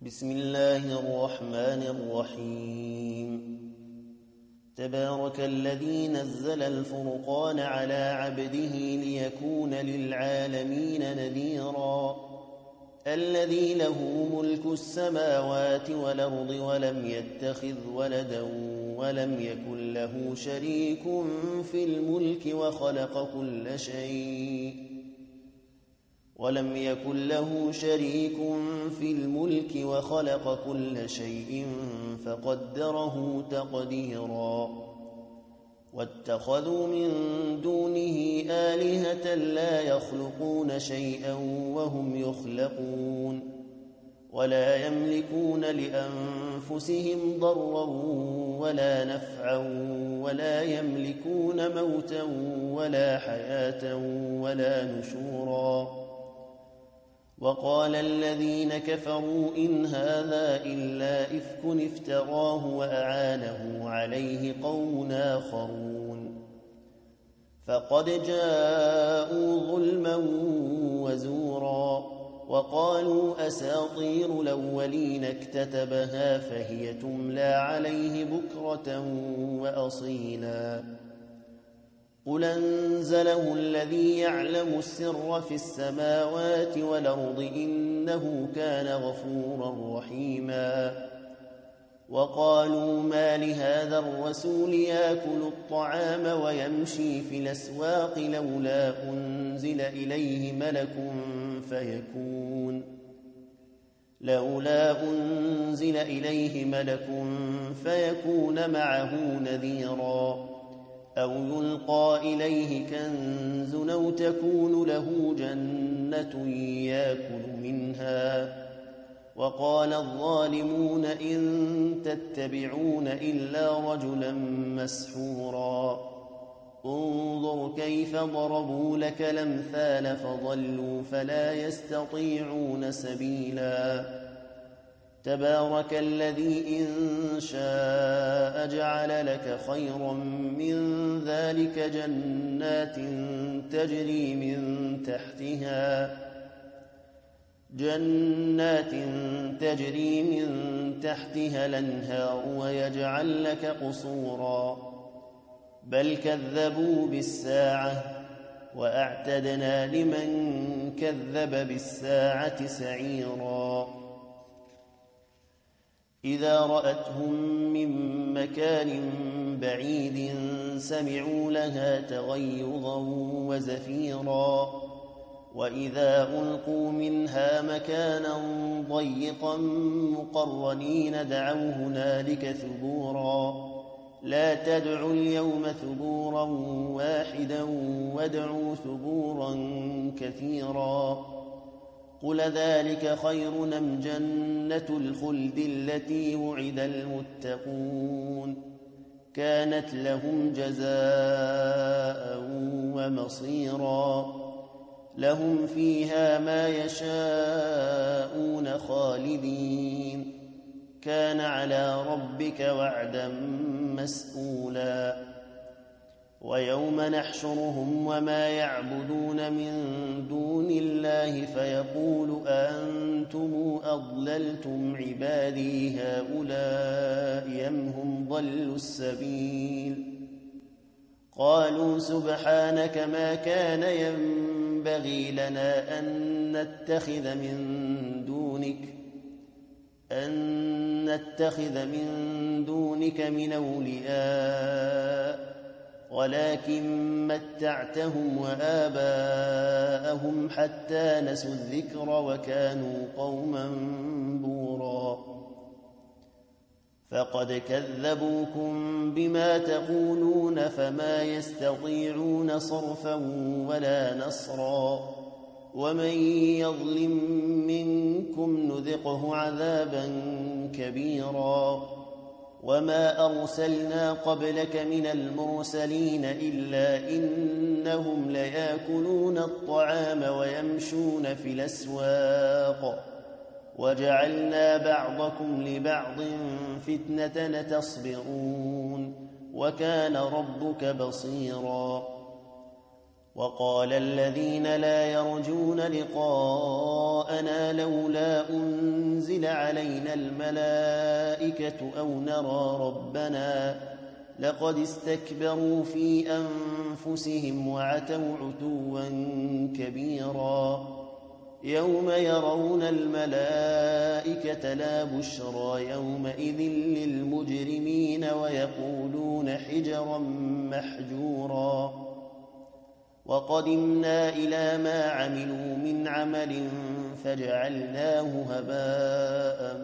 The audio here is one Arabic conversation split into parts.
بسم الله الرحمن الرحيم تبارك الذي نزل الفرقان على عبده ليكون للعالمين نذيرا الذي له ملك السماوات والأرض ولم يتخذ ولدا ولم يكن له شريك في الملك وخلق كل شيء فقدره تقديرا واتخذوا من دونه آلهة لا يخلقون شيئا وهم يخلقون ولا يملكون لأنفسهم ضرا ولا نفعا ولا يملكون موتا ولا حياة ولا نشورا وقال الذين كفروا إن هذا إلا إفك افتراه وأعانه عليه قوم آخرون فقد جاءوا ظلما وزورا وقالوا أساطير الأولين اكتتبها فهي تملى عليه بكرة وأصيلا قل أنزله الذي يعلم السر في السماوات والأرض إنه كان غفورا رحيما وقالوا ما لهذا الرسول يأكل الطعام ويمشي في الأسواق لولا أنزل إليه ملك فيكون معه نذيرا أو يلقى إليه كنز أو تكون له جنة يأكل منها وقال الظالمون إن تتبعون إلا رجلا مسحورا انظر كيف ضربوا لك الأمثال فضلوا فلا يستطيعون سبيلا تبارك الذي إن شاء جعل لك خيرا من ذلك جنات تجري من تحتها الأنهار ويجعل لك قصورا بل كذبوا بالساعة وأعتدنا لمن كذب بالساعة سعيرا إذا رأتهم من مكان بعيد سمعوا لها تغيظا وزفيرا وإذا ألقوا منها مكانا ضيقا مقرنين دعوا هنالك ثبورا لا تدعوا اليوم ثبورا واحدا وادعوا ثبورا كثيرا قل ذلك خير أم جنة الخلد التي وعد المتقون كانت لهم جزاء ومصيرا لهم فيها ما يشاءون خالدين كان على ربك وعدا مسئولا ويوم نحشرهم وما يعبدون من دون الله فيقول أأنتم أضللتم عبادي هؤلاء أم هم ضلوا السبيل قالوا سبحانك ما كان ينبغي لنا أن نتخذ من دونك من أولياء ولكن متعتهم وآباءهم حتى نسوا الذكر وكانوا قوما بورا فقد كذبوكم بما تقولون فما يستطيعون صرفا ولا نصرا ومن يظلم منكم نذقه عذابا كبيرا وما أرسلنا قبلك من المرسلين إلا إنهم ليأكلون الطعام ويمشون في الأسواق وجعلنا بعضكم لبعض فتنة تصبرون وكان ربك بصيرا وقال الذين لا يرجون لقاءنا لولا أنزل علينا الملائكة أو نرى ربنا لقد استكبروا في أنفسهم وعتوا عتوا كبيرا يوم يرون الملائكة لا بشرى يومئذ للمجرمين ويقولون حجرا محجورا وقدمنا إلى ما عملوا من عمل فجعلناه هباء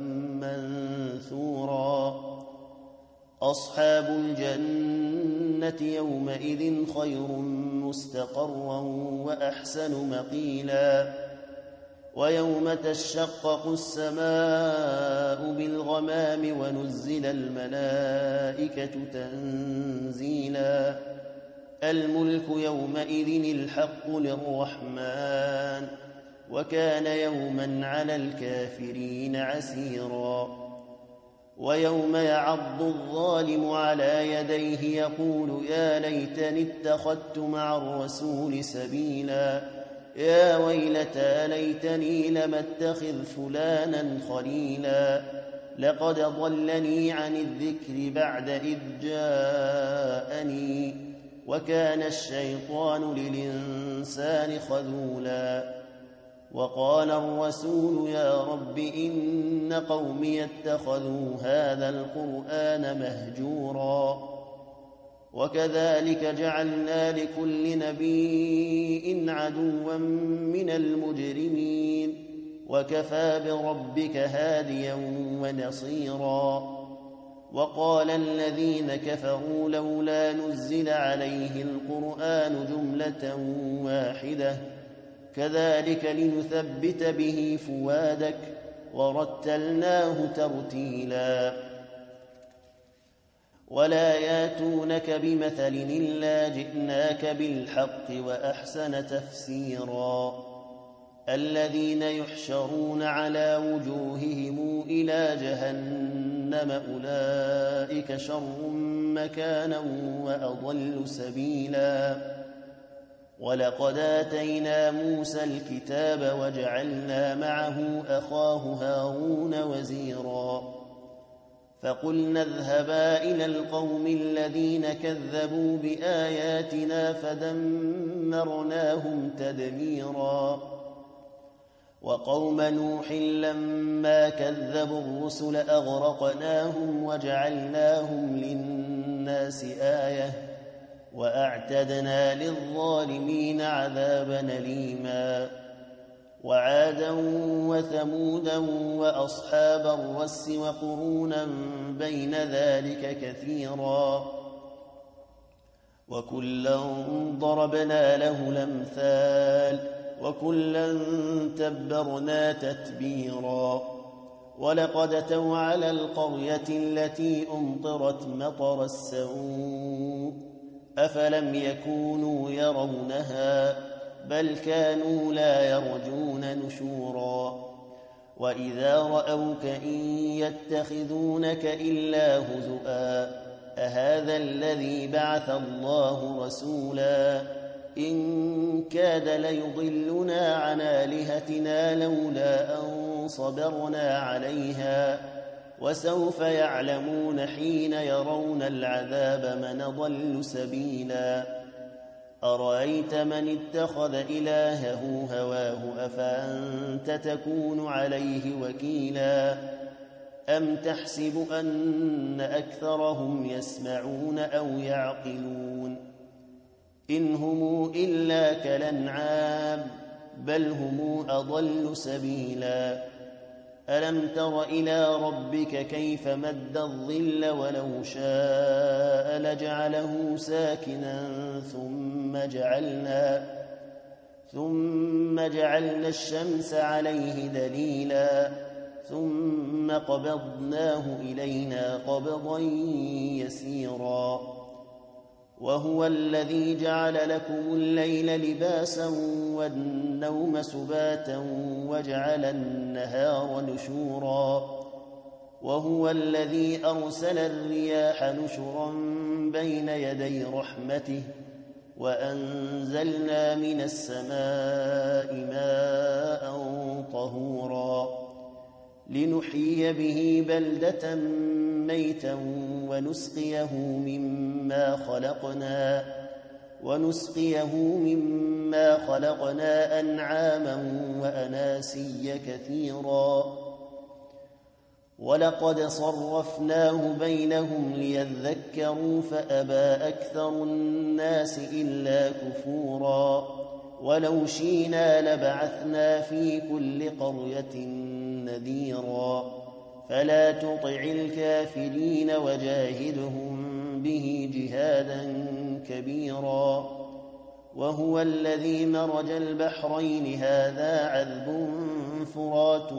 منثورا أصحاب الجنة يومئذ خير مستقرا وأحسن مقيلا ويوم تشقق السماء بالغمام ونزل الملائكة تنزيلا الملك يومئذ الحق للرحمن وكان يوما على الكافرين عسيرا ويوم يعض الظالم على يديه يقول يا ليتني اتخذت مع الرسول سبيلا يا ويلتى ليتني لم اتخذ فلانا خليلا لقد ضلني عن الذكر بعد إذ جاءني وكان الشيطان للإنسان خذولا وقال الرسول يا رب إن قومي اتخذوا هذا القرآن مهجورا وكذلك جعلنا لكل نبي عدوا من المجرمين وكفى بربك هاديا ونصيرا وقال الذين كفروا لولا نزل عليه القرآن جملة واحدة كذلك لنثبت به فؤادك ورتلناه ترتيلا ولا ياتونك بمثل إلا جئناك بالحق وأحسن تفسيرا الذين يحشرون على وجوههم إلى جهنم أولئك شر مكانا وأضل سبيلا ولقد آتينا موسى الكتاب وجعلنا معه أخاه هارون وزيرا فقلنا اذهبا إلى القوم الذين كذبوا بآياتنا فدمرناهم تدميرا وقوم نوح لما كذبوا الرسل أغرقناهم وجعلناهم للناس آية وأعتدنا للظالمين عذابا أليما وعادا وثمودا وأصحاب الرس وقرونا بين ذلك كثيرا وكلا ضربنا له الأمثال وكلا تبرنا تتبيرا ولقد أتوا على القرية التي أمطرت مطر السوء أفلم يكونوا يرونها بل كانوا لا يرجون نشورا وإذا رأوك إن يتخذونك إلا هزؤا أهذا الذي بعث الله رسولا إن كاد ليضلنا عن آلهتنا لولا أن صبرنا عليها وسوف يعلمون حين يرون العذاب من ضل سبيلا أرأيت من اتخذ إلهه هواه أفأنت تكون عليه وكيلا أم تحسب أن أكثرهم يسمعون أو يعقلون إن هم إلا كالأنعام بل هم أضل سبيلا ألم تر إلى ربك كيف مد الظل ولو شاء لجعله ساكنا ثم جعلنا الشمس عليه دليلا ثم قبضناه إلينا قبضا يسيرا وهو الذي جعل لكم الليل لباسا والنوم سباتا وجعل النهار نشورا وهو الذي أرسل الرياح نشرا بين يدي رحمته وأنزلنا من السماء ماء طهورا لنحيي به بلدة ميتا ونسقيه مما خلقنا أنعاما وأناسيا كثيرا ولقد صرفناه بينهم ليذكروا فأبى أكثر الناس إلا كفورا ولو شئنا لبعثنا في كل قرية نذيرا فلا تطع الكافرين وجاهدهم به جهادا كبيرا وهو الذي مرج البحرين هذا عذب فرات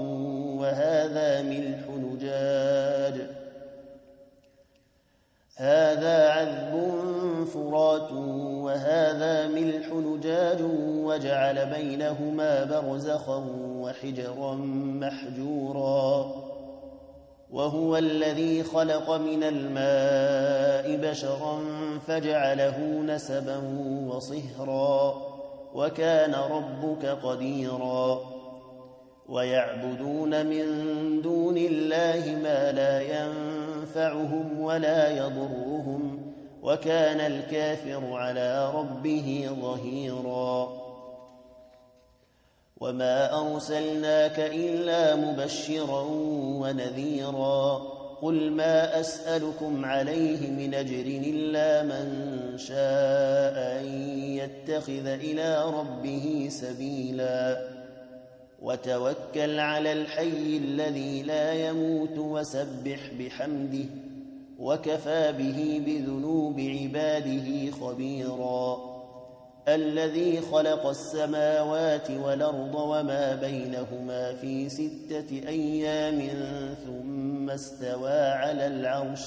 وهذا ملح نجاج وجعل بينهما برزخا وحجرا محجورا وهو الذي خلق من الماء بشرا فجعله نسبا وصهرا وكان ربك قديرا ويعبدون من دون الله ما لا ينفعهم ولا يضرهم وكان الكافر على ربه ظهيرا وما أرسلناك إلا مبشرا ونذيرا قل ما أسألكم عليه من أجر إلا من شاء أن يتخذ إلى ربه سبيلا وتوكل على الحي الذي لا يموت وسبح بحمده وكفى به بذنوب عباده خبيرا الذي خلق السماوات والأرض وما بينهما في 6 أيام ثم استوى على العرش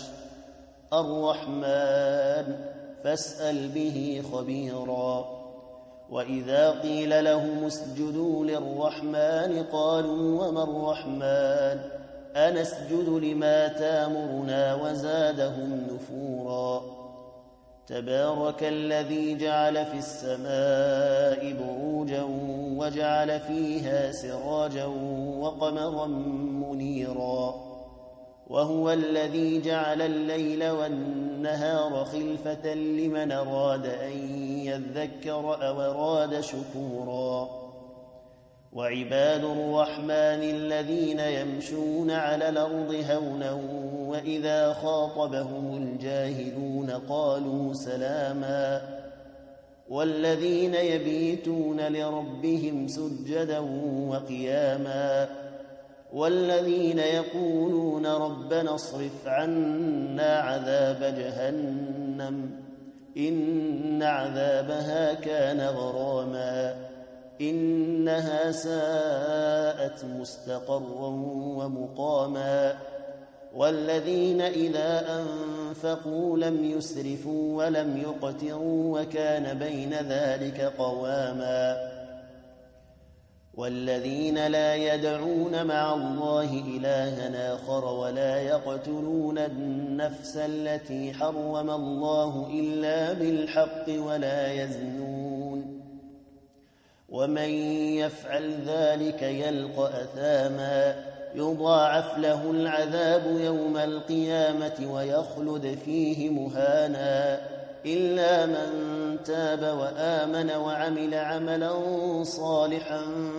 الرحمن فاسأل به خبيرا وإذا قيل لهم اسجدوا للرحمن قالوا وما الرحمن أنسجد لما تامرنا وزادهم نفورا تبارك الذي جعل في السماء بروجا وجعل فيها سراجا وقمرا منيرا وهو الذي جعل الليل والنهار خلفة لمن أراد أن يذكر أو أراد شكورا وعباد الرحمن الذين يمشون على الأرض هونا وإذا خاطبهم الجاهلون قالوا سلاما والذين يبيتون لربهم سجدا وقياما والذين يقولون ربنا اصرف عنا عذاب جهنم إن عذابها كان غراما إنها ساءت مستقرا ومقاما والذين إذا أنفقوا لم يسرفوا ولم يقتروا وكان بين ذلك قواما والذين لا يدعون مع الله إلها آخر ولا يقتلون النفس التي حرم الله إلا بالحق ولا يزنون ومن يفعل ذلك يلقى أثاما يضاعف له العذاب يوم القيامة ويخلد فيه مهانا إلا من تاب وآمن وعمل عملا صالحا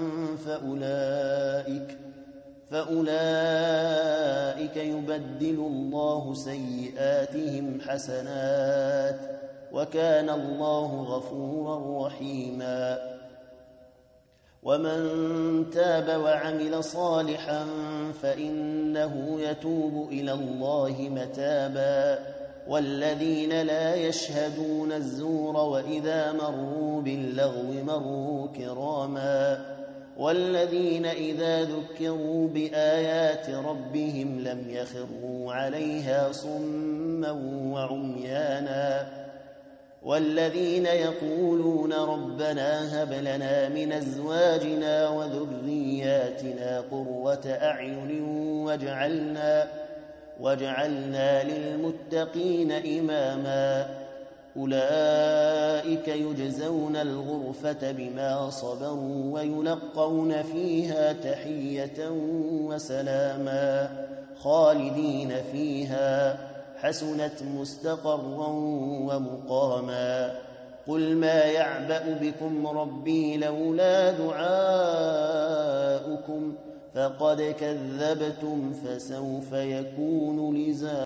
فأولئك يبدل الله سيئاتهم حسنات وكان الله غفورا رحيما ومن تاب وعمل صالحا فإنه يتوب إلى الله متابا والذين لا يشهدون الزور وإذا مروا باللغو مروا كراما والذين إذا ذكروا بآيات ربهم لم يخروا عليها صما وعميانا والذين يقولون ربنا هب لنا من أزواجنا وذرياتنا قرة أعين واجعلنا للمتقين إماما أولئك يجزون الغرفة بما صبروا ويلقون فيها تحية وسلاما خالدين فيها حسنت مستقرا ومقاما قل ما يعبأ بكم ربي لولا دعاؤكم فقد كذبتم فسوف يكون لزاما